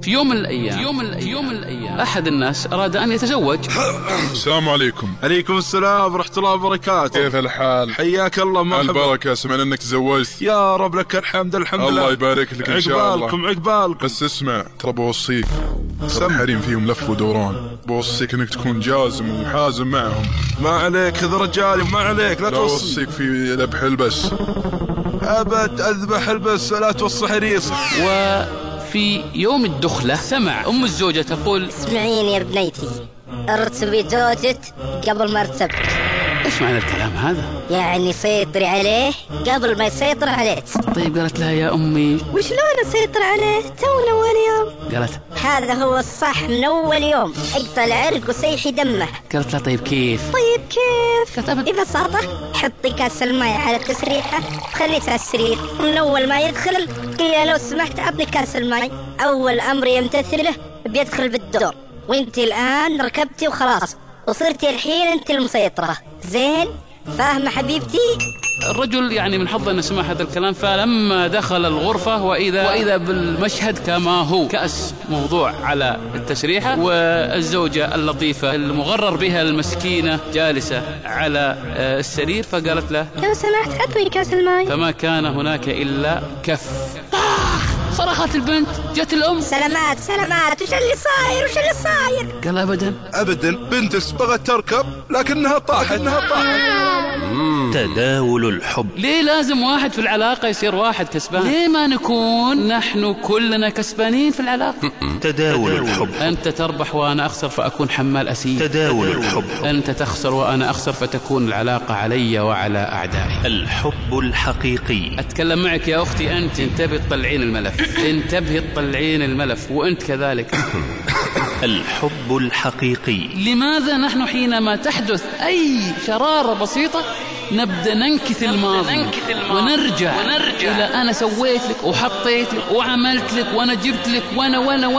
في يوم من الأيام أحد الناس أراد أن يتزوج. السلام عليكم. عليكم السلام ورحمة الله وبركاته. كيف الحال؟ حياك الله. مرحبا. البركة، سمعنا أنك تزوجت. يا رب لك الحمد لله. الله يبارك لك إن شاء الله. عقبالكم. بس اسمع، ترى بوصيك، ترى الحريم فيهم لف ودوران، بوصيك أنك تكون جازم وحازم معهم. ما عليك هذا رجالي، ما عليك لا توصي. بوصيك في ذبح البس. أبد أذبح البس لا توصي حريص. وفي يوم الدخلة سمع أم الزوجة تقول: اسمعيني يا بنيتي، ارتبي زوجك قبل ما ارتبك. إيش معنى الكلام هذا؟ يعني سيطري عليه قبل ما يسيطر عليك. طيب قالت لها: يا أمي وشلون اسيطر عليه؟ تونا أول يوم. قالت: هذا هو الصح من أول يوم، اقطع العرق وسيحي دمه. قالت لها: طيب كيف؟ قالت: ببساطة حطي كاس الماء على التسريحة، خليه على السرير، من أول ما يدخل قل لو سمحت أعطني كاس الماء. أول أمر يمتثله بيدخل بالدور، وانت الآن ركبتي وخلاص وصرتي الحين انت المسيطرة. زين فاهمة حبيبتي؟ الرجل يعني من حظه أن سمع هذا الكلام، فلما دخل الغرفة وإذا بالمشهد كما هو، كأس موضوع على التسريحة، والزوجة اللطيفة المغرر بها المسكينة جالسة على السرير، فقالت له: لو سمحت عطني كاس الماء. فما كان هناك إلا كف. صرخت البنت، جت الأم: سلامات وش اللي صاير؟ قال: أبدا بنتك بغت تركب لكنها طاحت. تداول الحب. ليه لازم واحد في العلاقة يصير واحد كسبان؟ ليه ما نكون نحن كلنا كسبانين في العلاقة؟ تداول الحب. أنت تربح وأنا أخسر فأكون حمال أسير. تداول الحب. أنت تخسر وأنا أخسر فتكون العلاقة علي وعلى أعدائي. الحب الحقيقي. أتكلم معك يا أختي، أنت انتبهي تطلعين الملف، وأنت كذلك. الحب الحقيقي. لماذا نحن حينما تحدث أي شرارة بسيطة نبدأ ننكث الماضي ونرجع إلى أنا سويت لك وحطيت لك وعملت لك وأنا جبت لك وأنا.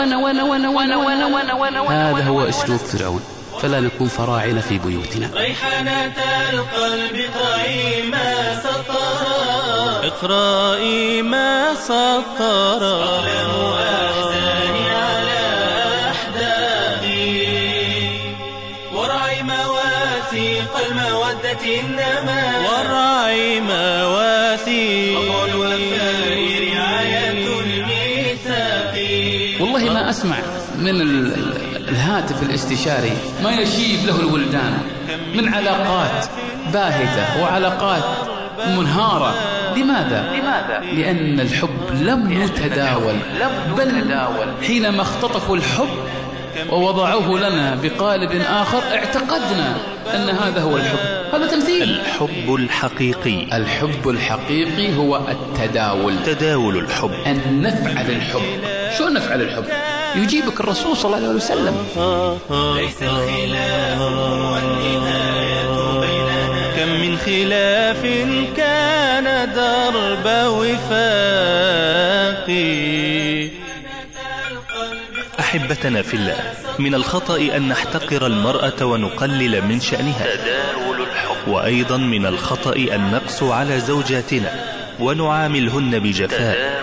هذا هو أسلوب فرعون، فلا نكون فراعنة في بيوتنا. ريحانة القلب اقرأي ما سطر، اقرأي ما سطر، أقلم أحزاني على أحداثي، ورعي مواثيق المودة إنما، ورعي مواثيق الوفاء رعاية الميثاق. والله ما أسمع من الهاتف الاستشاري ما يشيب له الولدان من علاقات باهتة وعلاقات منهارة. لماذا؟ لأن الحب لم يتداول، بل حينما اختطفوا الحب ووضعوه لنا بقالب آخر اعتقدنا أن هذا هو الحب. هذا تمثيل. الحب الحقيقي. الحب الحقيقي هو التداول. تداول الحب. أن نفعل الحب. شو نفعل الحب؟ يجيبك الرسول صلى الله عليه وسلم: ليس الخلاف والنهاية بيننا، كم من خلاف كان درب وفاق. أحبتنا في الله، من الخطأ أن نحتقر المرأة ونقلل من شأنها. تداول الحب. وأيضا من الخطأ أن نقسو على زوجاتنا ونعاملهن بجفاء.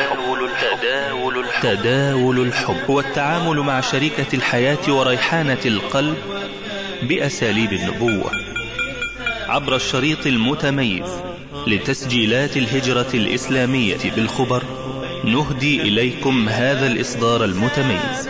تداول الحب هو التعامل مع شريكة الحياة وريحانة القلب بأساليب النبوة. عبر الشريط المتميز لتسجيلات الهجرة الإسلامية بالخبر نهدي إليكم هذا الإصدار المتميز،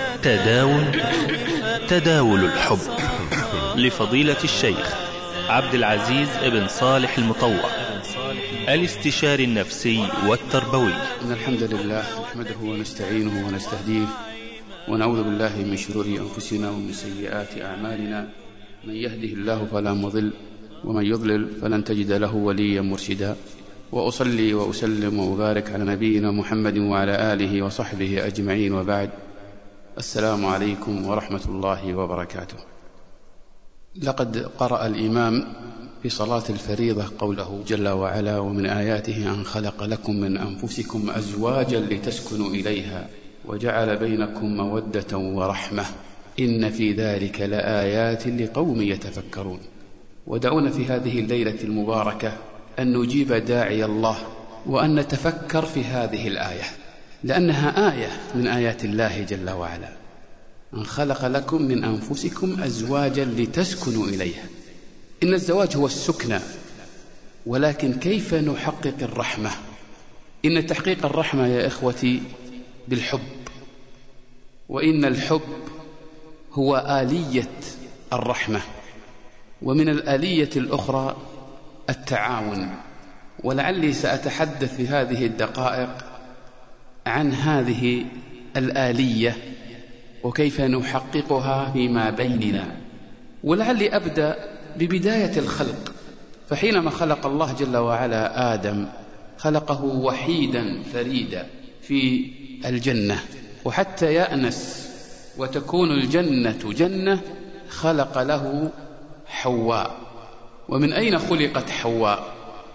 تداول الحب، لفضيلة الشيخ عبد العزيز ابن صالح المطوع، الاستشاري النفسي والتربوي. إن الحمد لله نحمده ونستعينه ونستهديه ونعوذ بالله من شرور أنفسنا ومن سيئات أعمالنا. من يهده الله فلا مضل ومن يضلل فلن تجد له وليا مرشدا. وأصلي وأسلم وأبارك على نبينا محمد وعلى آله وصحبه أجمعين، وبعد. السلام عليكم ورحمة الله وبركاته. لقد قرأ الإمام في صلاة الفريضة قوله جل وعلا: ومن آياته أن خلق لكم من أنفسكم أزواجا لتسكنوا إليها وجعل بينكم مودة ورحمة إن في ذلك لآيات لقوم يتفكرون. ودعونا في هذه الليلة المباركة أن نجيب داعي الله وأن نتفكر في هذه الآية. لأنها آية من آيات الله جل وعلا، أن خلق لكم من أنفسكم أزواجا لتسكنوا إليها. إن الزواج هو السكنى، ولكن كيف نحقق الرحمة؟ إن تحقيق الرحمة يا إخوتي بالحب، وإن الحب هو آلية الرحمة، ومن الآلية الأخرى التعاون. ولعلي سأتحدث في هذه الدقائق عن هذه الآلية وكيف نحققها فيما بيننا. ولعلي أبدأ ببداية الخلق. فحينما خلق الله جل وعلا آدم خلقه وحيدا فريدا في الجنة، وحتى يأنس وتكون الجنة جنة خلق له حواء. ومن أين خلقت حواء؟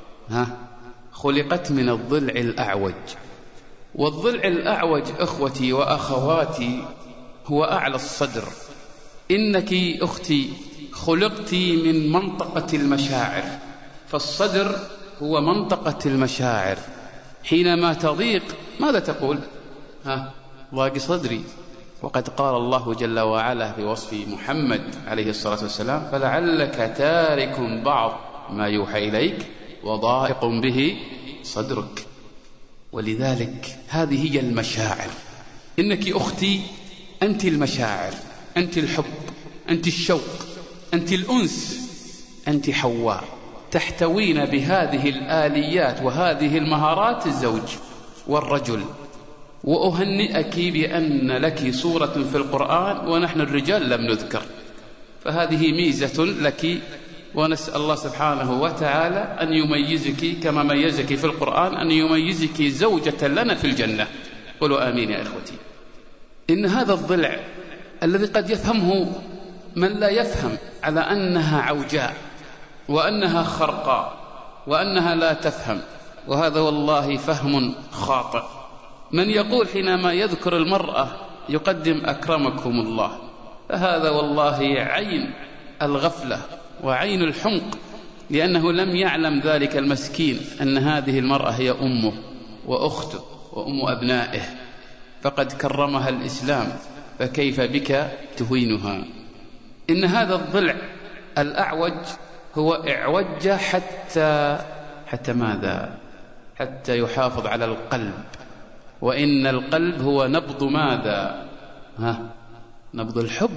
خلقت من الضلع الأعوج. والضلع الأعوج إخوتي وأخواتي هو أعلى الصدر. إنك أختي خلقت من منطقة المشاعر، فالصدر هو منطقة المشاعر. حينما تضيق ماذا تقول؟ ضاق صدري. وقد قال الله جل وعلا في وصف محمد عليه الصلاة والسلام: فلعلك تارك بعض ما يوحى إليك وضائق به صدرك. ولذلك هذه هي المشاعر. إنك أختي أنت المشاعر، أنت الحب، أنت الشوق، أنت الأنس، أنت حواء، تحتوين بهذه الآليات وهذه المهارات الزوج والرجل. وأهنئك بأن لك صورة في القرآن ونحن الرجال لم نذكر، فهذه ميزة لك، ونسأل الله سبحانه وتعالى أن يميزك كما ميزك في القرآن، أن يميزك زوجة لنا في الجنة. قولوا آمين يا إخوتي. إن هذا الضلع الذي قد يفهمه من لا يفهم على أنها عوجاء وأنها خرقاء وأنها لا تفهم، وهذا والله فهم خاطئ. من يقول حينما يذكر المرأة يقدم أكرمكم الله، فهذا والله عين الغفلة وعين الحمق، لأنه لم يعلم ذلك المسكين أن هذه المرأة هي أمه وأخته وأم أبنائه، فقد كرمها الإسلام، فكيف بك تهينها؟ إن هذا الضلع الأعوج هو اعوج حتى ماذا؟ حتى يحافظ على القلب. وإن القلب هو نبض ماذا؟ نبض الحب.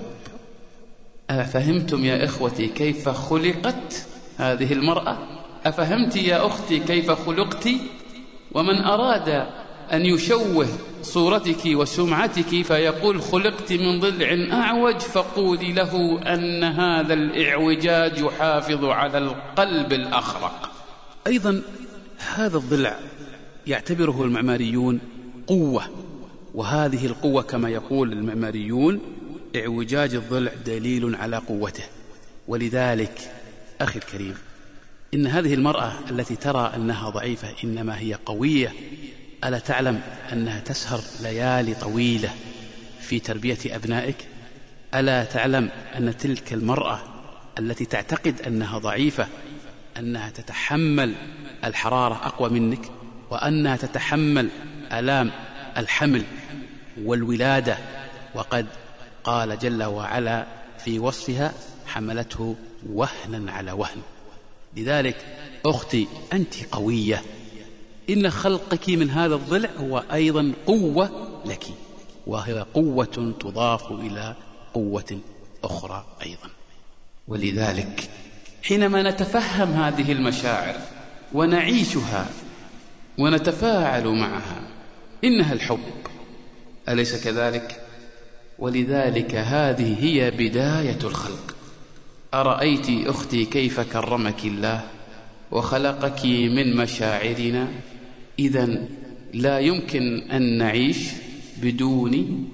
أفهمتم يا إخوتي كيف خلقت هذه المرأة؟ أفهمت يا أختي كيف خلقت؟ ومن أراد أن يشوه صورتك وسمعتك فيقول خلقت من ضلع أعوج، فقولي له أن هذا الإعوجاج يحافظ على القلب الأخرق. أيضا هذا الضلع يعتبره المعماريون قوة، وهذه القوة كما يقول المعماريون اعوجاج الضلع دليل على قوته. ولذلك أخي الكريم، إن هذه المرأة التي ترى أنها ضعيفة إنما هي قوية. ألا تعلم أنها تسهر ليالي طويلة في تربية أبنائك؟ ألا تعلم أن تلك المرأة التي تعتقد أنها ضعيفة أنها تتحمل الحرارة أقوى منك، وأنها تتحمل آلام الحمل والولادة؟ وقد قال جل وعلا في وصفها: حملته وهنا على وهن. لذلك أختي أنت قوية. إن خلقك من هذا الضلع هو أيضا قوة لك، وهي قوة تضاف إلى قوة أخرى أيضا. ولذلك حينما نتفهم هذه المشاعر ونعيشها ونتفاعل معها إنها الحب، أليس كذلك؟ ولذلك هذه هي بداية الخلق. أرأيت أختي كيف كرمك الله وخلقك من مشاعرنا؟ إذن لا يمكن أن نعيش بدون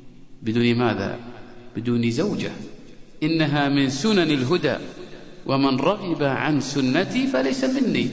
ماذا؟ بدون زوجة. إنها من سنن الهدى، ومن رغب عن سنتي فليس مني.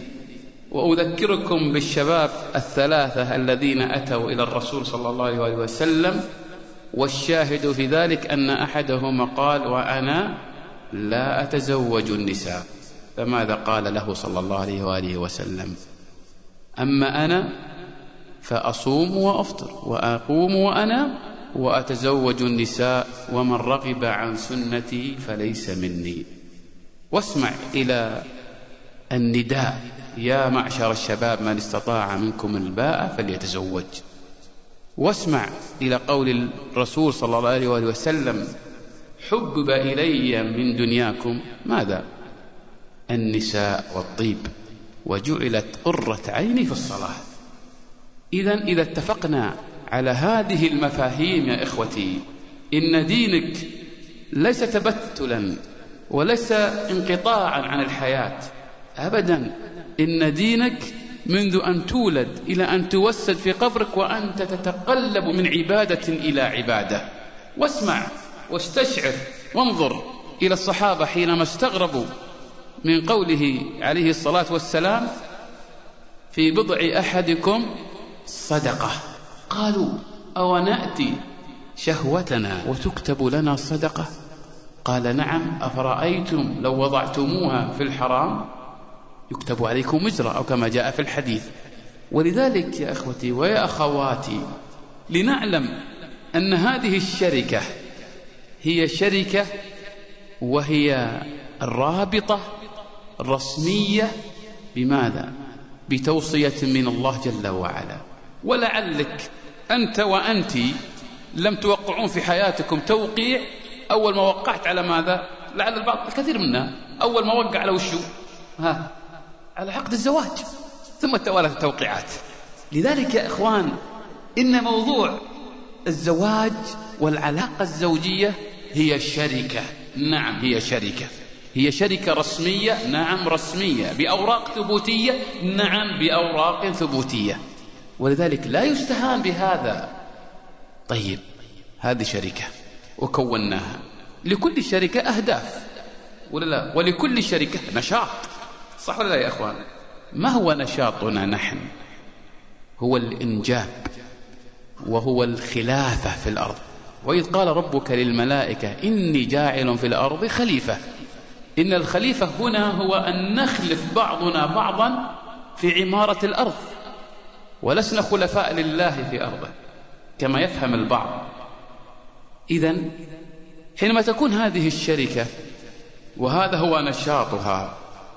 وأذكركم بالشباب الثلاثة الذين أتوا إلى الرسول صلى الله عليه وسلم، والشاهد في ذلك أن أحدهما قال: وأنا لا أتزوج النساء. فماذا قال له صلى الله عليه وآله وسلم؟ أما أنا فأصوم وأفطر وأقوم وأنام وأتزوج النساء ومن رغب عن سنتي فليس مني. واسمع إلى النداء: يا معشر الشباب من استطاع منكم الباءة فليتزوج. واسمع إلى قول الرسول صلى الله عليه وسلم: حبب إلي من دنياكم ماذا؟ النساء والطيب وجعلت قرة عيني في الصلاة. إذا اتفقنا على هذه المفاهيم يا إخوتي، إن دينك ليس تبتلا وليس انقطاعا عن الحياة أبدا. إن دينك منذ أن تولد إلى أن توسد في قبرك وأنت تتقلب من عبادة إلى عبادة. واسمع واستشعر وانظر إلى الصحابة حينما استغربوا من قوله عليه الصلاة والسلام: في بضع أحدكم صدقة. قالوا: أو نأتي شهوتنا وتكتب لنا صدقة؟ قال: نعم، أفرأيتم لو وضعتموها في الحرام يكتب عليكم وزرا، أو كما جاء في الحديث. ولذلك يا أخوتي ويا أخواتي، لنعلم أن هذه الشركة هي شركة وهي الرابطة الرسمية. بماذا؟ بتوصية من الله جل وعلا. ولعلك أنت وأنت لم توقعون في حياتكم توقيع أول ما وقعت على ماذا؟ لعل البعض الكثير منا أول ما وقع على وشو؟ على عقد الزواج، ثم توالت التوقيعات. لذلك يا إخوان، إن موضوع الزواج والعلاقة الزوجية هي شركة. نعم، هي شركة. هي شركة رسمية، نعم رسمية، بأوراق ثبوتية، نعم بأوراق ثبوتية. ولذلك لا يستهان بهذا. طيب، هذه شركة وكوناها، لكل شركة أهداف ولا لا؟ ولكل شركة نشاط، صح ولا لا يا أخوان؟ ما هو نشاطنا نحن؟ هو الإنجاب وهو الخلافة في الأرض. وإذ قال ربك للملائكة: إني جاعل في الأرض خليفة. إن الخليفة هنا هو أن نخلف بعضنا بعضا في عمارة الأرض، ولسنا خلفاء لله في أرضه كما يفهم البعض. إذن حينما تكون هذه الشركة وهذا هو نشاطها،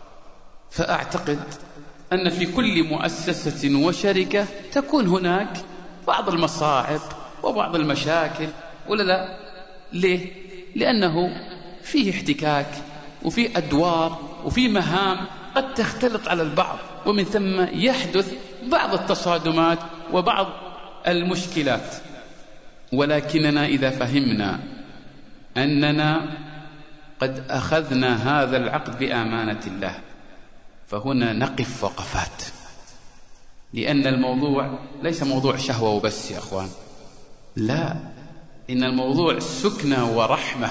فأعتقد أن في كل مؤسسة وشركة تكون هناك بعض المصاعب وبعض المشاكل، ولا لا؟ ليه؟ لأنه فيه احتكاك وفيه أدوار وفيه مهام قد تختلط على البعض، ومن ثم يحدث بعض التصادمات وبعض المشكلات. ولكننا إذا فهمنا أننا قد أخذنا هذا العقد بأمانة الله، فهنا نقف وقفات، لأن الموضوع ليس موضوع شهوة وبس يا أخوان، لا، إن الموضوع سكنة ورحمة،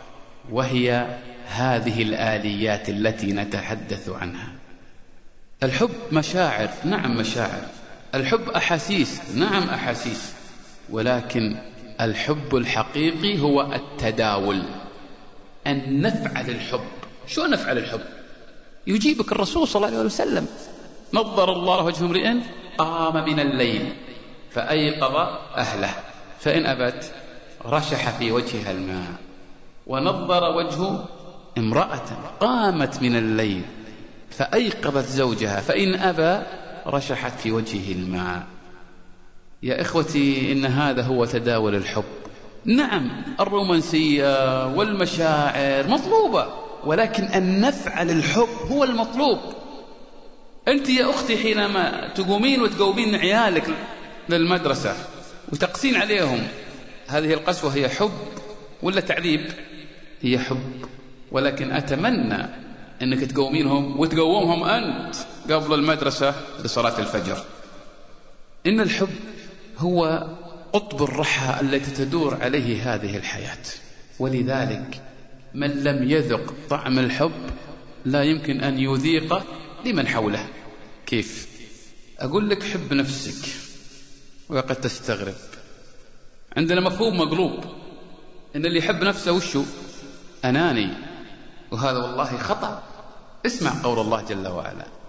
وهي هذه الآليات التي نتحدث عنها. الحب مشاعر، نعم مشاعر. الحب أحاسيس، نعم أحاسيس. ولكن الحب الحقيقي هو التداول، أن نفعل الحب. شو نفعل الحب؟ يجيبك الرسول صلى الله عليه وسلم: نظر الله وجه امرئ قام من الليل فأيقظ أهله فإن أبت رشح في وجهها الماء. ونظر وجه امرأة قامت من الليل فأيقظت زوجها فإن أبى رشحت في وجهه الماء. يا إخوتي، إن هذا هو تداول الحب. نعم، الرومانسية والمشاعر مطلوبة، ولكن أن نفعل الحب هو المطلوب. أنت يا أختي حينما تقومين وتقومين عيالك للمدرسة وتقسين عليهم، هذه القسوة هي حب ولا تعذيب؟ هي حب. ولكن أتمنى أنك تقومينهم وتقومهم أنت قبل المدرسة لصلاة الفجر. إن الحب هو قطب الرحى التي تدور عليه هذه الحياة. ولذلك من لم يذق طعم الحب لا يمكن أن يذيقه لمن حوله. كيف؟ أقول لك حب نفسك، وقد تستغرب. عندنا مفهوم مقلوب إن اللي يحب نفسه وشو؟ أناني، وهذا والله خطأ. اسمع قول الله جل وعلا: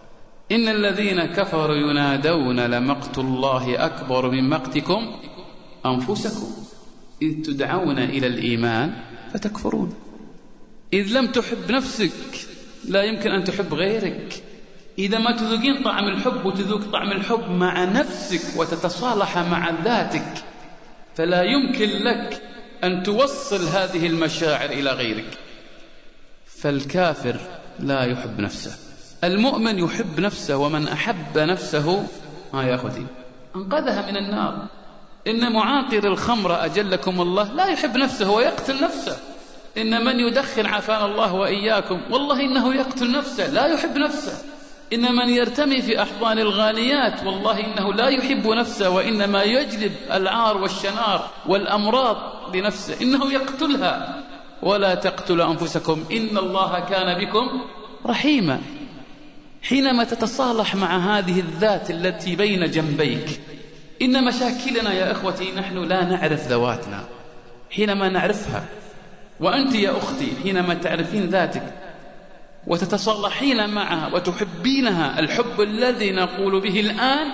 إن الذين كفروا ينادون لمقت الله أكبر من مقتكم أنفسكم إذ تدعون إلى الإيمان فتكفرون. إذ لم تحب نفسك لا يمكن أن تحب غيرك. إذا ما تذوقين طعم الحب وتذوق طعم الحب مع نفسك وتتصالح مع ذاتك فلا يمكن لك أن توصل هذه المشاعر إلى غيرك. فالكافر لا يحب نفسه، المؤمن يحب نفسه، ومن أحب نفسه يا أخوتي أنقذها من النار. إن معاقر الخمر أجلكم الله لا يحب نفسه ويقتل نفسه. إن من يدخن عافانا الله وإياكم والله إنه يقتل نفسه لا يحب نفسه. إن من يرتمي في أحضان الغاليات والله إنه لا يحب نفسه وإنما يجلب العار والشنار والأمراض لنفسه، إنه يقتلها. ولا تقتلوا أنفسكم إن الله كان بكم رحيما. حينما تتصالح مع هذه الذات التي بين جنبيك. إن مشاكلنا يا إخوتي نحن لا نعرف ذواتنا، حينما نعرفها وأنت يا أختي حينما تعرفين ذاتك وتتصالحين معها وتحبينها الحب الذي نقول به الآن،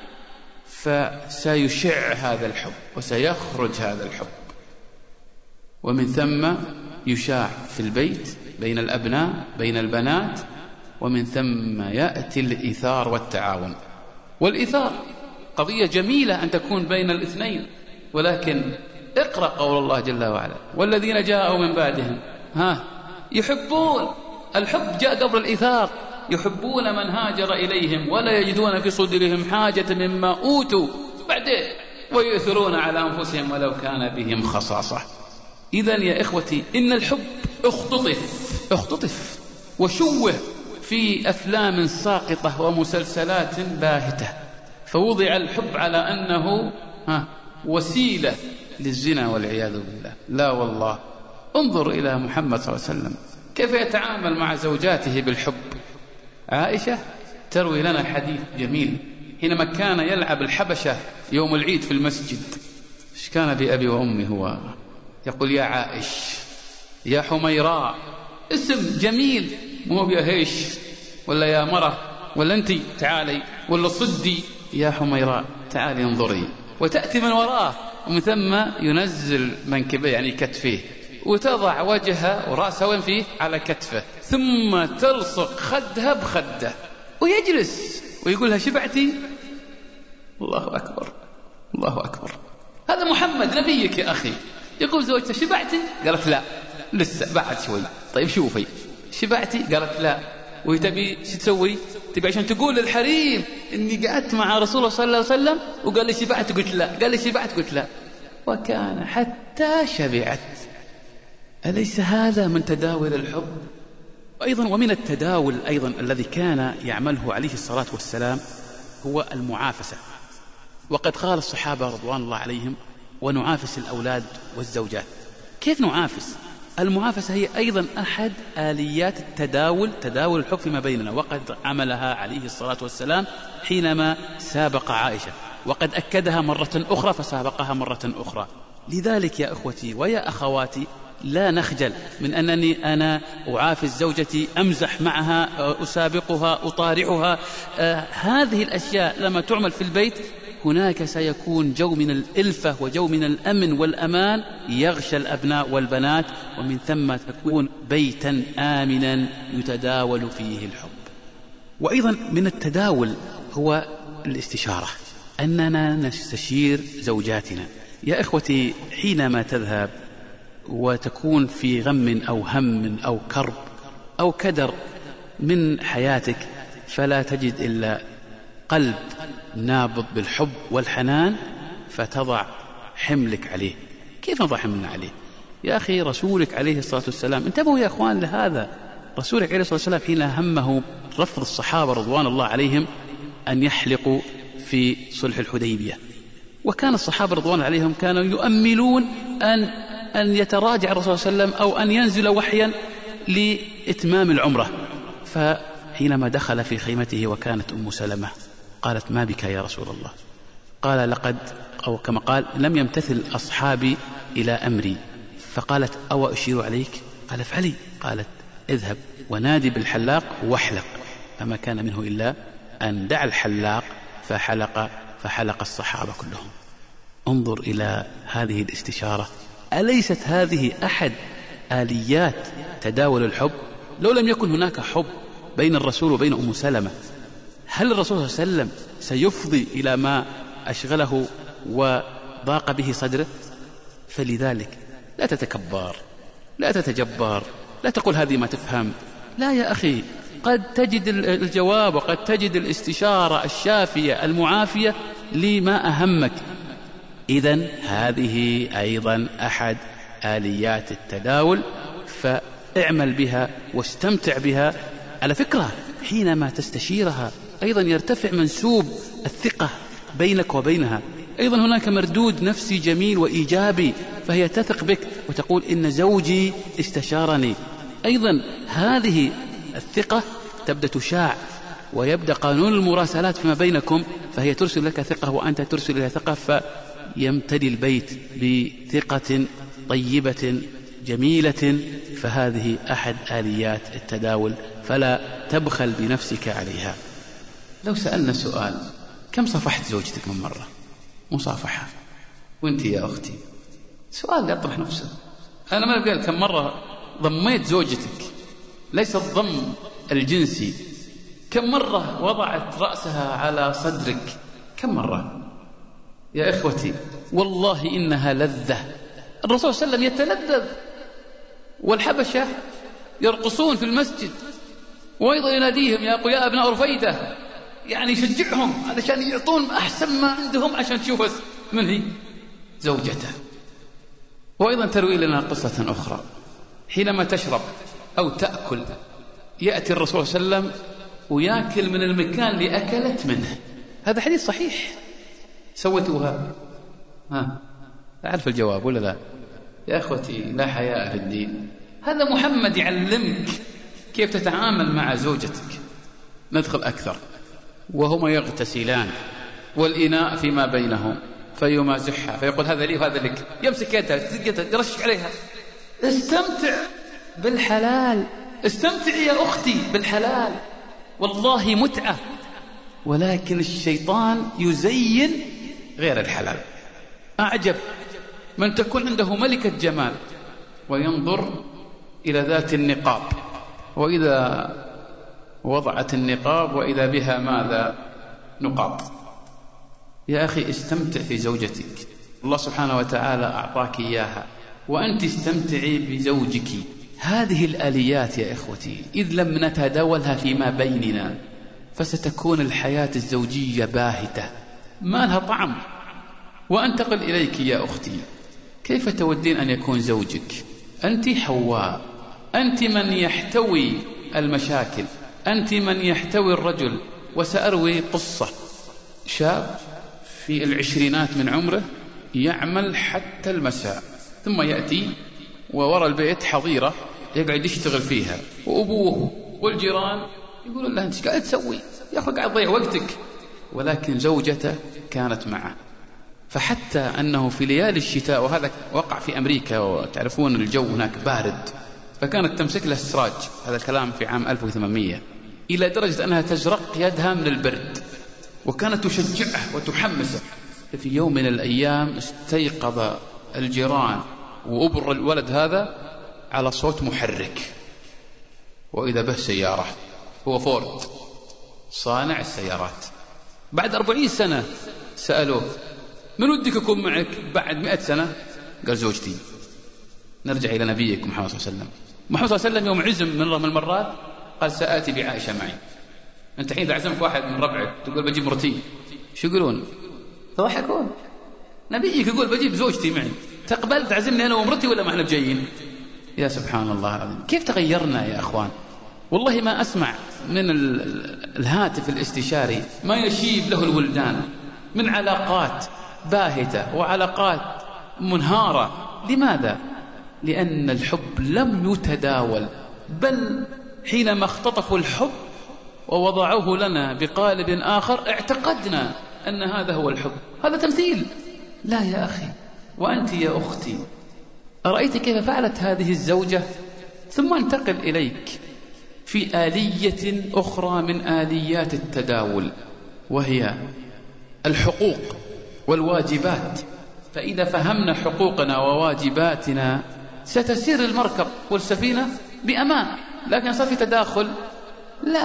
فسيشع هذا الحب وسيخرج هذا الحب، ومن ثم يشاع في البيت بين الأبناء بين البنات، ومن ثم يأتي الإيثار والتعاون. والإيثار قضية جميلة أن تكون بين الاثنين، ولكن اقرأ قول الله جل وعلا والذين جاءوا من بعدهم يحبون. الحب جاء قبل الإيثار. يحبون من هاجر إليهم ولا يجدون في صدورهم حاجة مما أوتوا بعدين ويؤثرون على أنفسهم ولو كان بهم خصاصة. إذن يا إخوتي إن الحب اختطف وشوه في أفلام ساقطة ومسلسلات باهتة، فوضع الحب على أنه وسيلة للزنا والعياذ بالله. لا والله، انظر إلى محمد صلى الله عليه وسلم كيف يتعامل مع زوجاته بالحب. عائشة تروي لنا حديث جميل حينما كان يلعب الحبشة يوم العيد في المسجد. إيش كان بأبي وأمي هو يقول يا عائش يا حميراء، اسم جميل، مو يا هيش ولا يا مرة ولا أنت تعالي ولا صدي، يا حميراء تعالي انظري، وتأتي من وراه ومن ثم ينزل منكبه يعني كتفيه وتضع وجهها ورأسها وين فيه على كتفه، ثم تلصق خدها بخده ويجلس ويقولها شبعتي؟ الله أكبر الله أكبر. هذا محمد نبيك يا أخي. يقول زوجته شبعتي؟ قالت لا لسه بعد شوي. طيب شوفي شبعتي؟ قالت لا. وتبي شو تسوي؟ تبي عشان تقول للحريم إني قعدت مع رسول الله صلى الله عليه وسلم وقال لي شبعت قلت لا، قال لي شبعت قلت لا، وكان حتى شبعت. أليس هذا من تداول الحب؟ أيضا ومن التداول أيضا الذي كان يعمله عليه الصلاة والسلام هو المعافسة. وقد قال الصحابة رضوان الله عليهم ونعافس الأولاد والزوجات. كيف نعافس؟ المعافسة هي أيضا أحد آليات التداول، تداول الحب فيما بيننا، وقد عملها عليه الصلاة والسلام حينما سابق عائشة، وقد أكدها مرة أخرى فسابقها مرة أخرى. لذلك يا أخوتي ويا أخواتي لا نخجل من أنني أنا أعافس زوجتي، أمزح معها، أسابقها، أطارحها. هذه الأشياء لما تعمل في البيت هناك سيكون جو من الإلفة وجو من الأمن والأمان يغشى الأبناء والبنات، ومن ثم تكون بيتا آمنا يتداول فيه الحب. وأيضا من التداول هو الاستشارة، أننا نستشير زوجاتنا. يا إخوتي حينما تذهب وتكون في غم أو هم أو كرب أو كدر من حياتك فلا تجد إلا قلب نابض بالحب والحنان فتضع حملك عليه. كيف نضع حملنا عليه؟ يا أخي رسولك عليه الصلاة والسلام، انتبهوا يا أخوان لهذا، رسولك عليه الصلاة والسلام حين همه رفض الصحابة رضوان الله عليهم أن يحلقوا في صلح الحديبية، وكان الصحابة رضوان عليهم كانوا يؤملون أن يتراجع الرسول صلى الله عليه وسلم أو أن ينزل وحيا لإتمام العمرة. فحينما دخل في خيمته وكانت أم سلمة قالت ما بك يا رسول الله؟ قال لقد أو كما قال لم يمتثل أصحابي إلى أمري. فقالت أو أشير عليك؟ قال افعلي. قالت اذهب ونادي بالحلاق واحلق، فما كان منه إلا أن دعا الحلاق فحلق الصحابة كلهم. انظر إلى هذه الاستشارة، أليست هذه أحد آليات تداول الحب؟ لو لم يكن هناك حب بين الرسول وبين أم سلمة، هل الرسول صلى الله عليه وسلم سيفضي إلى ما أشغله وضاق به صدره؟ فلذلك لا تتكبر، لا تتجبر، لا تقول هذه ما تفهم. لا يا أخي، قد تجد الجواب وقد تجد الاستشارة الشافية المعافية لما أهمك. إذن هذه أيضا أحد آليات التداول، فاعمل بها واستمتع بها. على فكرة حينما تستشيرها أيضا يرتفع منسوب الثقة بينك وبينها، أيضا هناك مردود نفسي جميل وإيجابي، فهي تثق بك وتقول إن زوجي استشارني. أيضا هذه الثقة تبدأ تشاع ويبدأ قانون المراسلات فيما بينكم، فهي ترسل لك ثقة وأنت ترسل لها ثقة، فيمتلي البيت بثقة طيبة جميلة. فهذه أحد آليات التداول، فلا تبخل بنفسك عليها. لو سألنا سؤال، كم صفحت زوجتك من مرة؟ مصافحة. وانت يا أختي، سؤال يطرح نفسه. أنا ما أقول كم مرة ضميت زوجتك، ليس الضم الجنسي. كم مرة وضعت رأسها على صدرك؟ كم مرة يا إخوتي؟ والله إنها لذة. الرسول صلى الله عليه وسلم يتلذذ، والحبشة يرقصون في المسجد، وأيضا يناديهم يا أبناء رفيدة، يعني يشجعهم علشان يعطون أحسن ما عندهم عشان تشوف من هي زوجته. وأيضا تروي لنا قصة أخرى، حينما تشرب أو تأكل يأتي الرسول صلى الله عليه وسلم ويأكل من المكان اللي أكلت منه. هذا حديث صحيح. سويتوها؟ أعرف الجواب ولا لا؟ يا أخوتي لا حياء في الدين. هذا محمد يعلمك كيف تتعامل مع زوجتك. ندخل أكثر، وهما يغتسلان والإناء فيما بينهم، فيمازحها فيقول هذا لي وهذا لك، يمسك يدها يرشق عليها. استمتع بالحلال، استمتع يا أختي بالحلال، والله متعة. ولكن الشيطان يزين غير الحلال. أعجب من تكون عنده ملكة جمال وينظر إلى ذات النقاب، وإذا وضعت النقاب وإذا بها ماذا؟ نقاب. يا أخي استمتع في زوجتك، الله سبحانه وتعالى أعطاك إياها، وأنت استمتعي بزوجك. هذه الآليات يا إخوتي إذ لم نتداولها فيما بيننا فستكون الحياة الزوجية باهتة ما لها طعم. وأنتقل إليك يا أختي، كيف تودين أن يكون زوجك؟ أنت حواء، أنت من يحتوي المشاكل، أنت من يحتوي الرجل. وسأروي قصة، شاب في العشرينات من عمره يعمل حتى المساء، ثم يأتي ووراء البيت حظيرة يقعد يشتغل فيها، وأبوه والجيران يقولون له أنت قاعد تسوي يا أخي، قاعد تضيع وقتك. ولكن زوجته كانت معه، فحتى أنه في ليالي الشتاء، وهذا وقع في أمريكا وتعرفون الجو هناك بارد، فكانت تمسك له السراج، هذا الكلام في عام 1800، إلى درجة أنها تزرق يدها من البرد، وكانت تشجعه وتحمسه. ففي يوم من الأيام استيقظ الجيران وأبر الولد هذا على صوت محرك، وإذا به سيارة، هو فورد صانع السيارات. بعد 40 سنة سألوه من ودك أكون معك بعد 100 سنة؟ قال زوجتي. نرجع إلى نبيك محمد صلى الله عليه وسلم. محمد صلى الله عليه وسلم يوم عزم من المرات قال سآتي بعائشة معي. أنت حين تعزمك واحد من ربعك تقول بجيب مرتي، شو يقولون؟ تضحكون. نبيك يقول بجيب زوجتي معي، تقبل تعزمني أنا ومرتي ولا ما احنا بجايين؟ يا سبحان الله العظيم، كيف تغيرنا يا أخوان. والله ما أسمع من الهاتف الاستشاري ما يشيب له الولدان من علاقات باهتة وعلاقات منهارة. لماذا؟ لأن الحب لم يتداول، بل حينما اختطفوا الحب ووضعوه لنا بقالب آخر اعتقدنا أن هذا هو الحب. هذا تمثيل. لا يا أخي. وأنت يا أختي أرأيت كيف فعلت هذه الزوجة؟ ثم انتقل إليك في آلية أخرى من آليات التداول، وهي الحقوق والواجبات. فإذا فهمنا حقوقنا وواجباتنا ستسير المركب والسفينة بأمان. لكن صار في تداخل؟ لا.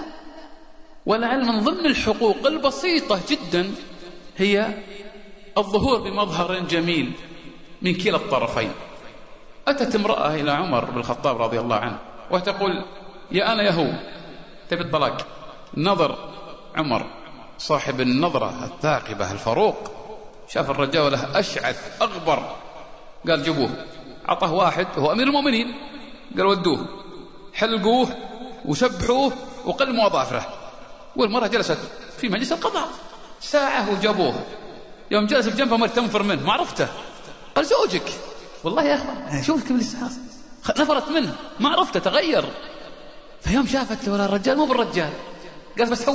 ولعل من ضمن الحقوق البسيطة جدا هي الظهور بمظهر جميل من كلا الطرفين. أتت امرأة إلى عمر بن الخطاب رضي الله عنه وتقول: يا أنا يهو، تبي الطلاق. نظر عمر صاحب النظرة الثاقبة الفاروق، شاف الرجال له أشعث أغبر، قال: جبوه. عطاه واحد هو أمير المؤمنين، قال: ودوه حلقوه وسبحوه وقلموا أظافره. والمرأة جلست في مجلس القضاء ساعة وجابوه. يوم جلس بجنبه مرة تنفر منه، ما عرفته، قال: زوجك. والله يا أخوان شوف كيف الإسحاق، نفرت منه، ما عرفته، تغير. فيوم شافت ولا الرجال مو بالرجال، قال: بس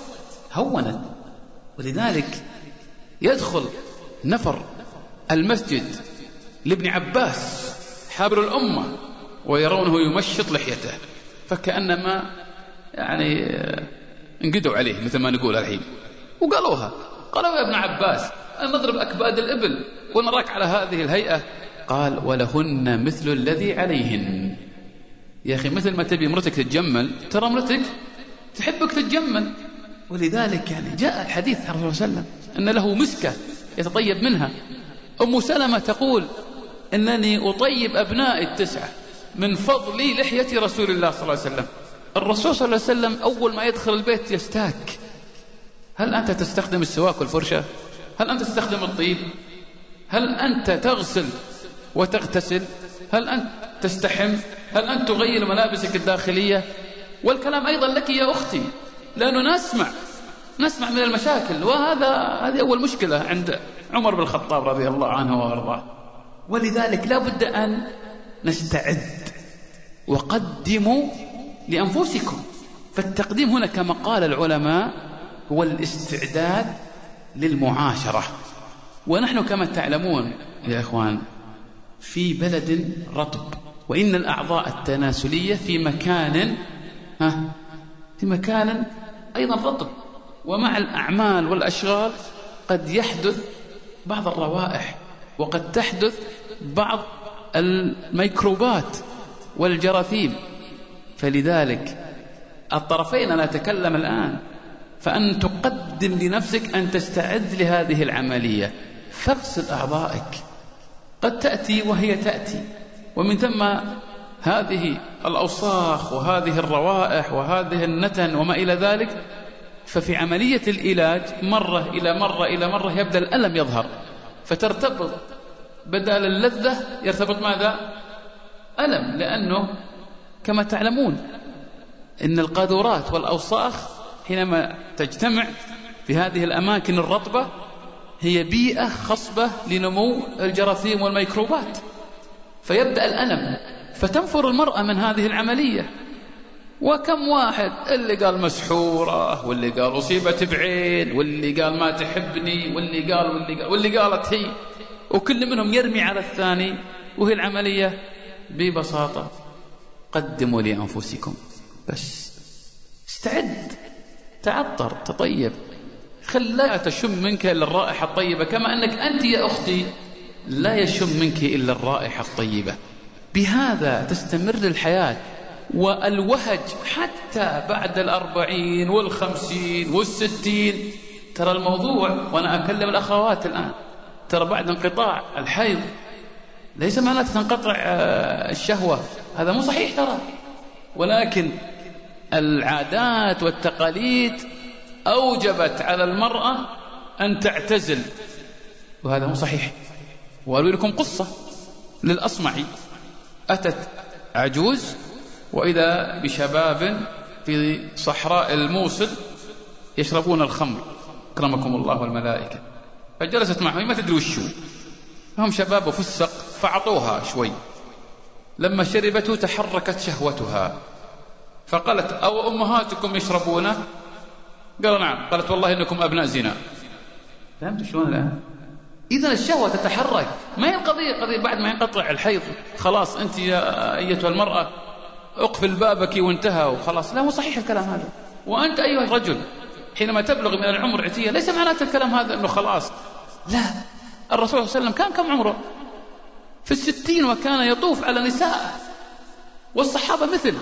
هونت. ولذلك يدخل نفر المسجد لابن عباس حابر الأمة ويرونه يمشط لحيته، فكأنما يعني انقدوا عليه مثل ما نقول الحين، وقالوا: يا ابن عباس نضرب أكباد الإبل ونراك على هذه الهيئة. قال: ولهن مثل الذي عليهن. يا أخي مثل ما تبي مرتك تتجمل، ترى مرتك تحبك تتجمل. ولذلك يعني جاء الحديث عن الرسول صلى الله عليه وسلم أن له مسكة يتطيب منها. أم سلمة تقول: أنني أطيب أبنائي 9 من فضل لحية رسول الله صلى الله عليه وسلم. الرسول صلى الله عليه وسلم أول ما يدخل البيت يستاك. هل أنت تستخدم السواك والفرشة؟ هل أنت تستخدم الطيب؟ هل أنت تغسل وتغتسل؟ هل أنت تستحم؟ هل أنت تغير ملابسك الداخلية؟ والكلام أيضا لك يا أختي، لأنه نسمع من المشاكل، هذه أول مشكلة عند عمر بن الخطاب رضي الله عنه وأرضاه. ولذلك لا بد أن نستعد. وقدموا لأنفسكم. فالتقديم هنا كما قال العلماء هو الاستعداد للمعاشرة. ونحن كما تعلمون يا إخوان في بلد رطب، وإن الأعضاء التناسلية في مكان أيضا رطب. ومع الأعمال والأشغال قد يحدث بعض الروائح، وقد تحدث بعض الميكروبات والجراثيم. فلذلك الطرفين أنا أتكلم الآن، فأن تقدم لنفسك أن تستعد لهذه العملية. فاغسل أعضائك، قد تأتي وهي تأتي، ومن ثم هذه الأوساخ وهذه الروائح وهذه النتن وما إلى ذلك. ففي عملية العلاج مرة إلى مرة يبدأ الألم يظهر، فترتبط بدل اللذة يرتبط ماذا؟ ألم. لأنه كما تعلمون إن القاذورات والأوساخ حينما تجتمع في هذه الأماكن الرطبة هي بيئة خصبة لنمو الجراثيم والميكروبات، فيبدأ الألم، فتنفر المرأة من هذه العملية. وكم واحد اللي قال مسحورة، واللي قال أصيبت بعين، واللي قال ما تحبني، واللي قالت هي، وكل منهم يرمي على الثاني. وهي العملية ببساطة قدموا لأنفسكم، بس استعد، تعطر، تطيب، خلا تشم منك إلا الرائحة الطيبة، كما أنك أنت يا أختي لا يشم منك إلا الرائحة الطيبة. بهذا تستمر الحياة. والوهج حتى بعد 40 و50 و60. ترى الموضوع، وأنا أكلم الأخوات الآن، ترى بعد انقطاع الحيض ليس معناته تنقطع الشهوة، هذا مو صحيح ترى، ولكن العادات والتقاليد أوجبت على المرأة أن تعتزل، وهذا مو صحيح. وأروي لكم قصة للأصمعي. أتت عجوز وإذا بشباب في صحراء الموصل يشربون الخمر، أكرمكم الله والملائكة. فجلست معهم، ما تدري وشو، هم شباب وفسق، فعطوها شوي. لما شربته تحركت شهوتها، فقالت: أو أمهاتكم يشربونه؟ قالوا: نعم. قالت: والله إنكم أبناء زنا. فهمت شلون الآن؟ إذن الشهوة تتحرك، ما هي القضية قضية بعد ما ينقطع الحيض خلاص أنت يا أيتها المرأة اقفل بابك وانتهى وخلاص. لا، مو صحيح الكلام هذا. وأنت أيها الرجل حينما تبلغ من العمر عتية ليس معناته الكلام هذا أنه خلاص، لا. الرسول صلى الله عليه وسلم كان كم عمره؟ في 60 وكان يطوف على نساء والصحابة مثله.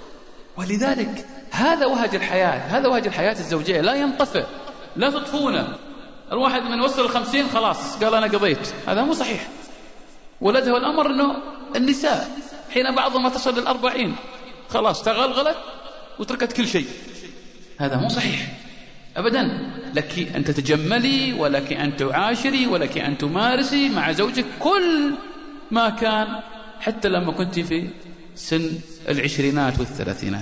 ولذلك هذا وهج الحياة، هذا وهج الحياة الزوجية، لا ينطفئ، لا تطفونه. الواحد من وصل 50 خلاص قال أنا قضيت، هذا مو صحيح. ولده الأمر أنه النساء حين بعضهم تصل 40 خلاص تغلغلت وتركت كل شيء، هذا مو صحيح أبدا. لك أن تتجملي، ولك أن تعاشري، ولك أن تمارسي مع زوجك كل ما كان، حتى لما كنت في سن 20 و30.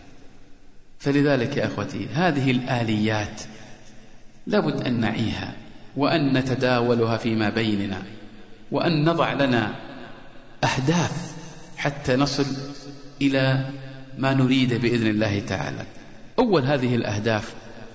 فلذلك يا أخوتي هذه الآليات لابد أن نعيها وأن نتداولها فيما بيننا، وأن نضع لنا أهداف حتى نصل إلى ما نريد بإذن الله تعالى. أول هذه الأهداف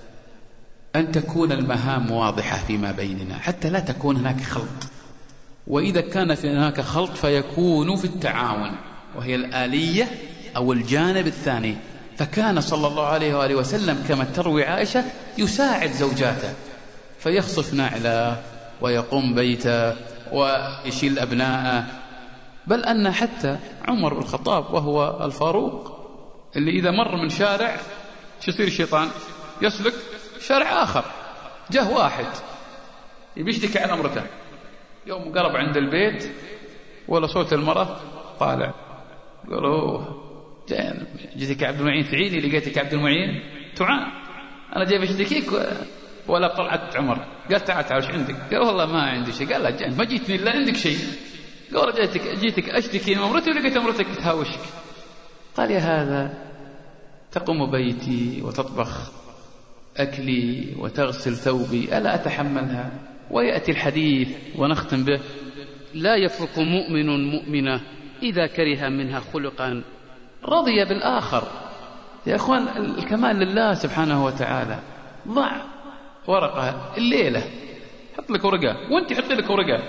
أن تكون المهام واضحة فيما بيننا حتى لا تكون هناك خلط، وإذا كان في هناك خلط فيكون في التعاون، وهي الآلية أو الجانب الثاني. فكان صلى الله عليه وآله وسلم كما تروي عائشة يساعد زوجاته، فيخصف نعله ويقوم بيته ويشيل أبناءه. بل أن حتى عمر بن الخطاب وهو الفاروق اللي إذا مر من شارع شو يصير الشيطان؟ يسلك شارع آخر. جه واحد يشتكي عن امرته، يوم قرب عند البيت ولا صوت المرأة طالع، قالوا جيتك عبد المعين تعيني، لقيتك عبد المعين تعان، أنا جاي بشتكيك ولا طلعت عمر. قال تعال ايش عندك؟ قال والله ما عندي شيء. قال لا ما جيتني إلا عندك شيء. قال جيتك أشتكي من امرتي ولقيت امرتك تهاوشك. قال يا هذا تقوم بيتي وتطبخ أكلي وتغسل ثوبي، ألا أتحملها؟ ويأتي الحديث ونختم به: لا يفرق مؤمن مؤمنة إذا كره منها خلقا رضي بالآخر. يا أخوان الكمال لله سبحانه وتعالى. ضع ورقة الليلة، حط لك ورقة، وانت حط لك ورقة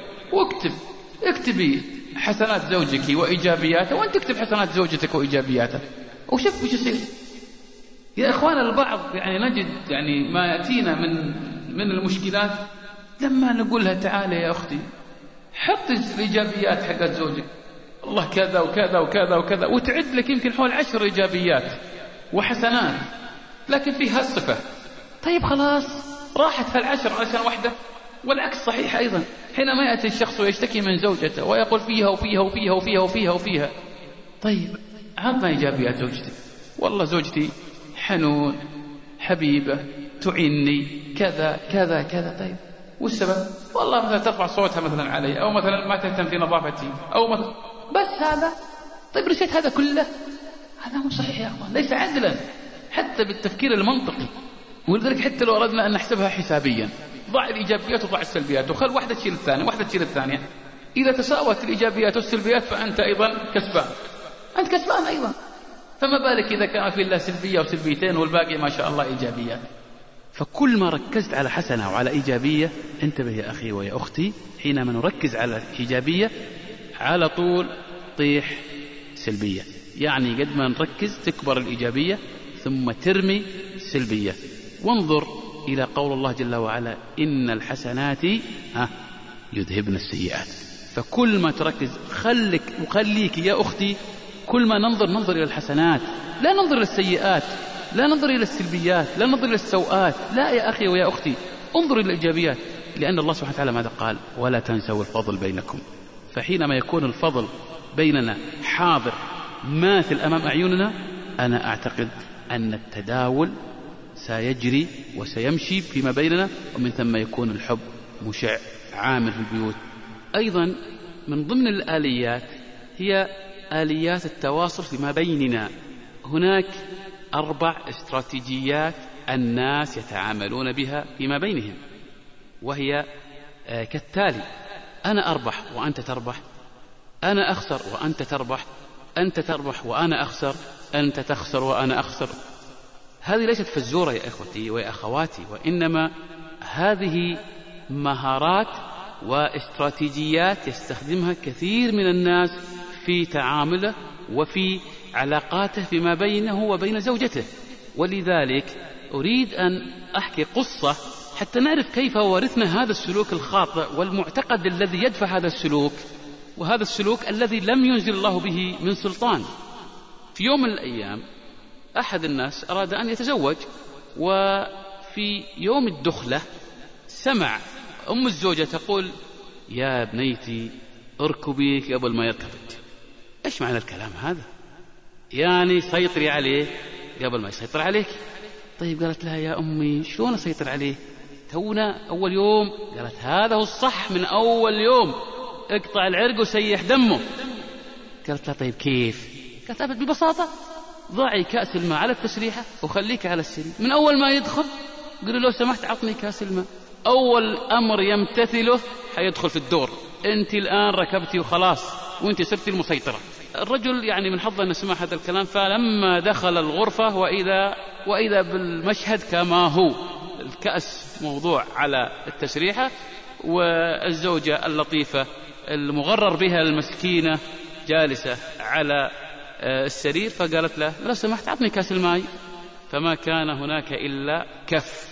اكتبي حسنات زوجك وإيجابياته، وانت اكتب حسنات زوجتك وإيجابياته، وشوف وش يصير. يا إخوان البعض يعني نجد يعني ما يأتينا من المشكلات لما نقولها تعالى يا أختي حط الإيجابيات حقت زوجك، الله كذا وكذا وكذا وكذا، وتعد لك يمكن حول 10 إيجابيات وحسنات لكن فيها الصفة. طيب خلاص راحت في10 عشان واحدة. والعكس صحيح أيضا، حينما يأتي الشخص ويشتكي من زوجته ويقول فيها وفيها وفيها وفيها وفيها وفيها، طيب عطنا إيجابيات زوجتي. والله زوجتي حنون حبيبة تعني كذا كذا كذا. طيب والسبب؟ والله مثلا ترفع صوتها مثلا علي، أو مثلا ما تهتم في نظافتي، أو مثلا بس هذا. طيب رسيت هذا كله؟ هذا مو صحيح يا أخوان، ليس عدلا حتى بالتفكير المنطقي. ولذلك حتى لو أردنا أن نحسبها حسابيا، ضع الإيجابيات وضع السلبيات، وخل واحدة تشيل الثانية واحدة تشيل الثانية. إذا تساوت الإيجابيات والسلبيات فأنت أيضا كسبان، أنت كسبان أيضا. فما بالك إذا كان في الله سلبية وسلبيتين والباقي ما شاء الله إيجابيات. فكل ما ركزت على حسنة وعلى إيجابية، انتبه يا أخي ويا أختي، حينما نركز على إيجابية على طول طيح سلبية. يعني قد ما نركز تكبر الإيجابية ثم ترمي السلبية. وانظر إلى قول الله جل وعلا: إن الحسنات يذهبن السيئات. فكل ما تركز خليك يا أختي كل ما ننظر إلى الحسنات، لا ننظر إلى السيئات، لا ننظر إلى السلبيات، لا ننظر إلى السوءات. لا يا أخي ويا أختي، انظر إلى الإيجابيات، لأن الله سبحانه وتعالى ماذا قال؟ ولا تنسوا الفضل بينكم. فحينما يكون الفضل بيننا حاضر ماثل أمام أعيننا، أنا أعتقد أن التداول سيجري وسيمشي فيما بيننا، ومن ثم يكون الحب مشع عامر في البيوت. أيضا من ضمن الآليات هي آليات التواصل فيما بيننا. هناك 4 استراتيجيات الناس يتعاملون بها فيما بينهم، وهي كالتالي: أنا أربح وأنت تربح، أنا أخسر وأنت تربح، أنت تربح وأنا أخسر، أنت تخسر وأنا أخسر. هذه ليست فزورة يا إخوتي ويا أخواتي، وإنما هذه مهارات واستراتيجيات يستخدمها كثير من الناس في تعامله وفي علاقاته فيما بينه وبين زوجته. ولذلك أريد أن أحكي قصة حتى نعرف كيف ورثنا هذا السلوك الخاطئ والمعتقد الذي يدفع هذا السلوك، وهذا السلوك الذي لم ينزل الله به من سلطان. في يوم من الأيام أحد الناس أراد أن يتزوج، وفي يوم الدخلة سمع أم الزوجة تقول: يا بنيتي اركبي قبل ما يركبك. إيش معنى الكلام هذا؟ يعني سيطري عليه قبل ما يسيطر عليك. طيب قالت لها: يا أمي شلون أسيطر عليه؟ تونا أول يوم. قالت: هذا هو الصح من أول يوم، اقطع العرق وسيح دمه. قالت لها: طيب كيف؟ قالت: أبد ببساطة، ضعي كأس الماء على التسريحة وخليك على السرير، من أول ما يدخل قل له: لو سمحت عطني كأس الماء. أول أمر يمتثله حيدخل في الدور. أنت الآن ركبتي وخلاص، وأنت صرتي المسيطرة. الرجل يعني من حظه أن سمع هذا الكلام، فلما دخل الغرفة وإذا بالمشهد كما هو، الكأس موضوع على التسريحة، والزوجة اللطيفة المغرر بها المسكينة جالسة على السرير. فقالت له: لو سمحت عطني كاس الماء. فما كان هناك إلا كف.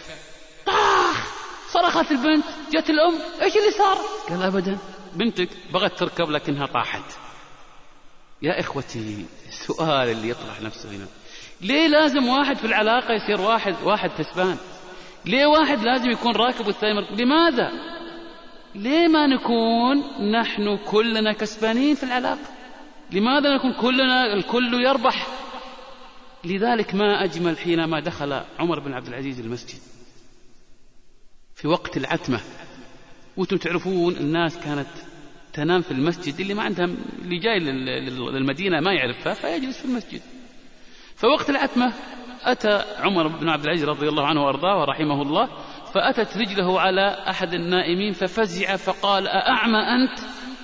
صرخت البنت، جت الأم: إيش اللي صار؟ قال: أبدا، بنتك بغت تركب لكنها طاحت. يا إخوتي، السؤال اللي يطرح نفسه هنا: ليه لازم واحد في العلاقة يصير واحد كسبان؟ ليه واحد لازم يكون راكب والثاني؟ لماذا؟ ليه ما نكون نحن كلنا كسبانين في العلاقة؟ لماذا نكون كلنا الكل يربح؟ لذلك ما أجمل حينما دخل عمر بن عبد العزيز المسجد في وقت العتمة، وانتم تعرفون الناس كانت تنام في المسجد، اللي ما عندها، اللي جاي للمدينة ما يعرفها فيجلس في المسجد. فوقت العتمة أتى عمر بن عبد العزيز رضي الله عنه وأرضاه ورحمه الله، فأتت رجله على أحد النائمين ففزع فقال: أأعمى أنت؟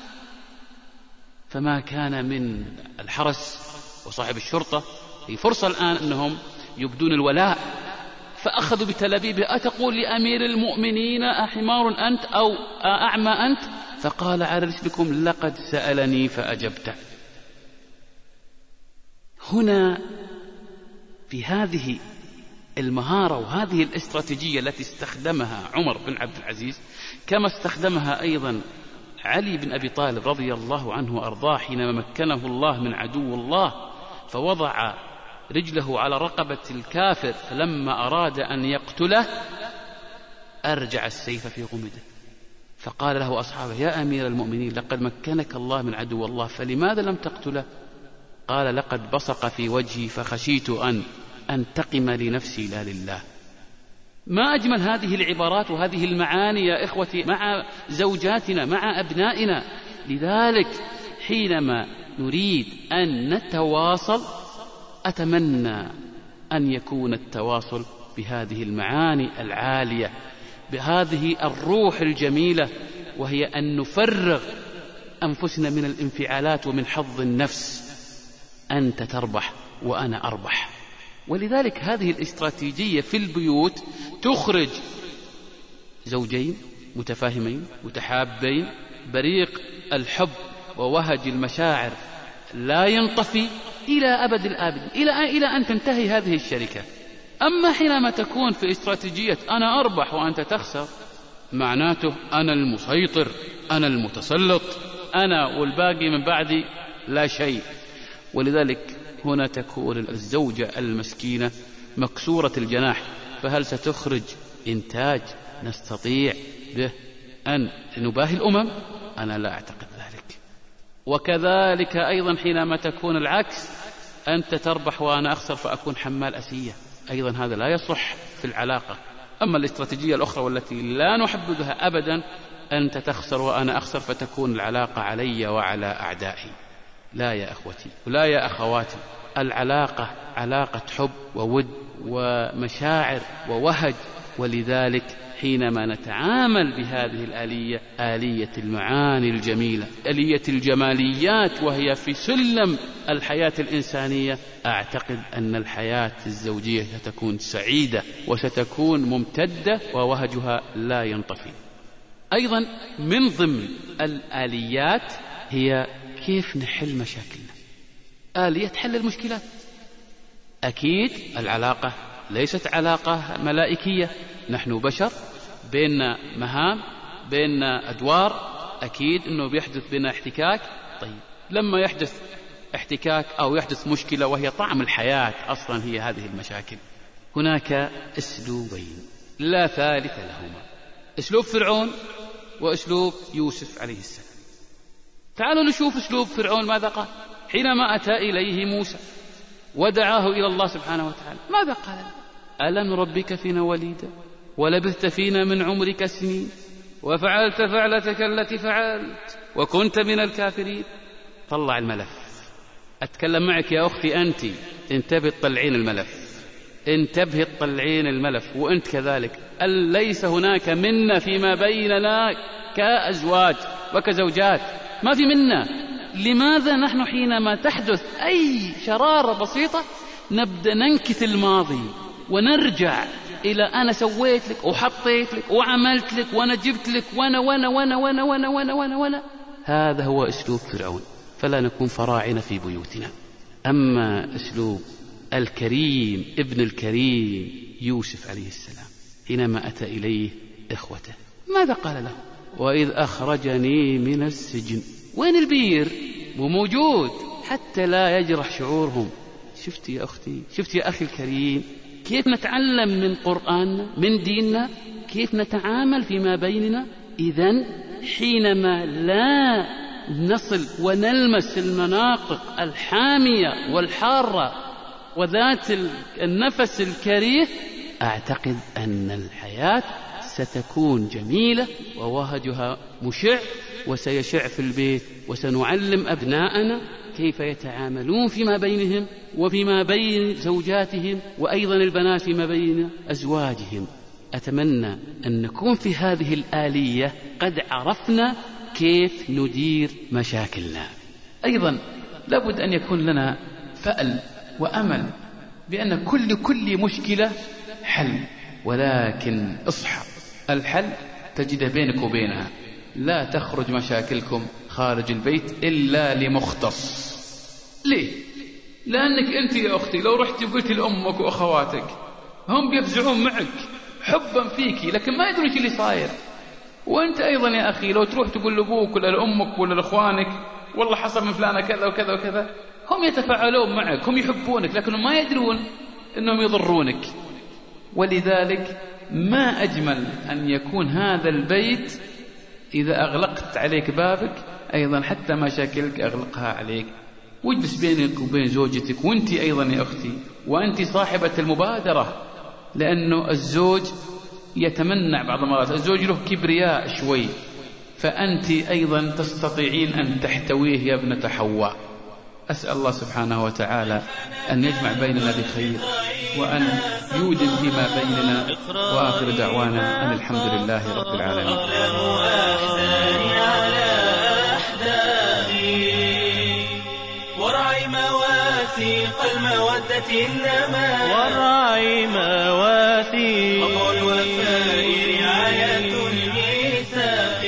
فما كان من الحرس وصاحب الشرطة هي فرصة الآن أنهم يبدون الولاء، فأخذوا بتلابيبه: أتقول لأمير المؤمنين أحمار أنت أو أعمى أنت؟ فقال على رسلكم: لقد سألني فأجبت. هنا في هذه المهارة وهذه الاستراتيجية التي استخدمها عمر بن عبد العزيز، كما استخدمها أيضا علي بن أبي طالب رضي الله عنه وأرضاه حينما مكنه الله من عدو الله، فوضع رجله على رقبة الكافر، فلما أراد أن يقتله أرجع السيف في غمده، فقال له أصحابه: يا أمير المؤمنين، لقد مكنك الله من عدو الله، فلماذا لم تقتله؟ قال: لقد بصق في وجهي فخشيت أن أنتقم لنفسي لا لله. ما أجمل هذه العبارات وهذه المعاني يا إخوتي مع زوجاتنا، مع أبنائنا. لذلك حينما نريد أن نتواصل أتمنى أن يكون التواصل بهذه المعاني العالية، بهذه الروح الجميلة، وهي أن نفرغ أنفسنا من الانفعالات ومن حظ النفس. أنت تربح وأنا أربح. ولذلك هذه الاستراتيجية في البيوت تخرج زوجين متفاهمين متحابين، بريق الحب ووهج المشاعر لا ينطفي إلى أبد الآبد، إلى أن تنتهي هذه الشركة. أما حينما تكون في استراتيجية أنا أربح وأنت تخسر، معناته أنا المسيطر، أنا المتسلط، أنا والباقي من بعدي لا شيء. ولذلك هنا تكون الزوجة المسكينة مكسورة الجناح، فهل ستخرج إنتاج نستطيع به أن نباهي الأمم؟ أنا لا أعتقد ذلك. وكذلك أيضا حينما تكون العكس، أنت تربح وأنا أخسر فأكون حمال أسية، أيضا هذا لا يصح في العلاقة. أما الاستراتيجية الأخرى والتي لا نحبذها أبدا، أنت تخسر وأنا أخسر فتكون العلاقة علي وعلى أعدائي. لا يا أخوتي ولا يا أخواتي، العلاقة علاقة حب وود ومشاعر ووهج. ولذلك حينما نتعامل بهذه الآلية، آلية المعاني الجميلة، آلية الجماليات، وهي في سلم الحياة الإنسانية، أعتقد أن الحياة الزوجية ستكون سعيدة وستكون ممتدة ووهجها لا ينطفي. أيضا من ضمن الآليات هي كيف نحل مشاكلنا. آلية حل المشكلات. أكيد العلاقة ليست علاقة ملائكية، نحن بشر بيننا مهام، بيننا أدوار، أكيد أنه بيحدث بيننا احتكاك. طيب لما يحدث احتكاك أو يحدث مشكلة وهي طعم الحياة أصلا هي هذه المشاكل، هناك أسلوبين لا ثالث لهما، أسلوب فرعون وأسلوب يوسف عليه السلام. تعالوا نشوف أسلوب فرعون ماذا قال حينما أتى إليه موسى ودعاه إلى الله سبحانه وتعالى. ماذا قال؟ ألم نربك فينا وليدا ولبثت فينا من عمرك سنين وفعلت فعلتك التي فعلت وكنت من الكافرين. طلع الملف. أتكلم معك يا أختي، أنت انتبه تطلعين الملف، انتبه تطلعين الملف، وأنت كذلك. ليس هناك منا فيما بيننا كأزواج وكزوجات، ما في منا. لماذا نحن حينما تحدث أي شرارة بسيطة نبدأ ننكث الماضي ونرجع إلى أنا سويت لك وحطيت لك وعملت لك وأنا جبت لك وأنا وأنا وأنا وأنا وأنا وأنا وأنا وأنا. هذا هو أسلوب فرعون، فلا نكون فراعنة في بيوتنا. أما أسلوب الكريم ابن الكريم يوسف عليه السلام حينما أتى إليه إخوته ماذا قال له؟ وإذ أخرجني من السجن. وين البير؟ مو موجود حتى لا يجرح شعورهم. شفت يا أختي، شفت يا أخي الكريم كيف نتعلم من قرآننا من ديننا، كيف نتعامل فيما بيننا. إذن حينما لا نصل ونلمس المناطق الحامية والحارة وذات النفس الكريه، أعتقد أن الحياة ستكون جميلة ووهجها مشع وسيشع في البيت، وسنعلم أبناءنا كيف يتعاملون فيما بينهم وفيما بين زوجاتهم، وأيضا البنات فيما بين أزواجهم. أتمنى أن نكون في هذه الآلية قد عرفنا كيف ندير مشاكلنا. أيضا لابد أن يكون لنا فأل وأمل بأن كل مشكلة حل، ولكن اصحى الحل تجد بينك وبينها. لا تخرج مشاكلكم خارج البيت إلا لمختص. ليه؟ لأنك أنت يا أختي لو رحت وقلت لأمك وأخواتك هم بيفزعون معك حبا فيك، لكن ما يدرون اللي صاير. وأنت أيضا يا أخي لو تروح تقول لأبوك ولا لأمك ولا لأخوانك والله حصل من فلانة كذا وكذا وكذا، هم يتفاعلون معك، هم يحبونك، لكنهم ما يدرون أنهم يضرونك. ولذلك ما أجمل أن يكون هذا البيت إذا أغلقت عليك بابك أيضا حتى مشاكلك أغلقها عليك، واجلس بينك وبين زوجتك. وأنت أيضا يا أختي وأنت صاحبة المبادرة، لأنه الزوج يتمنع بعض المرات، الزوج له كبرياء شوي، فأنت أيضا تستطيعين أن تحتويه يا ابنة حواء. أسأل الله سبحانه وتعالى أن يجمع بيننا بخير وأن يوجد فيما بيننا. وآخر دعوانا أن الحمد لله رب العالمين. ورعي مواثيق المودة إنما ورعي مواثيق حق الوفاء رعاية الميثاق.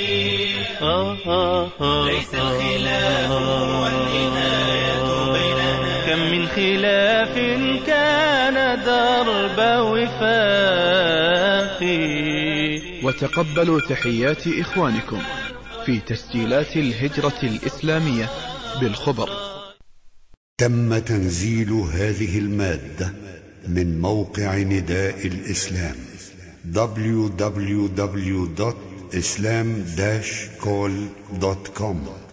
ليس الخلاف والنهاية بيننا، كم من خلاف كان درب وفاق. وتقبلوا تحيات إخوانكم في تسجيلات الهجرة الإسلامية بالخبر. تم تنزيل هذه المادة من موقع نداء الإسلام www.islam-call.com